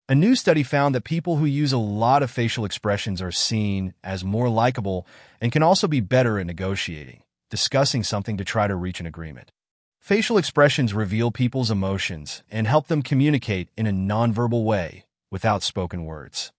A new study found that people who use a lot of facial expressions are seen as more likable and can also be better at negotiating, discussing something to try to reach an agreement. Facial expressions reveal people's emotions and help them communicate in a nonverbal way without spoken words.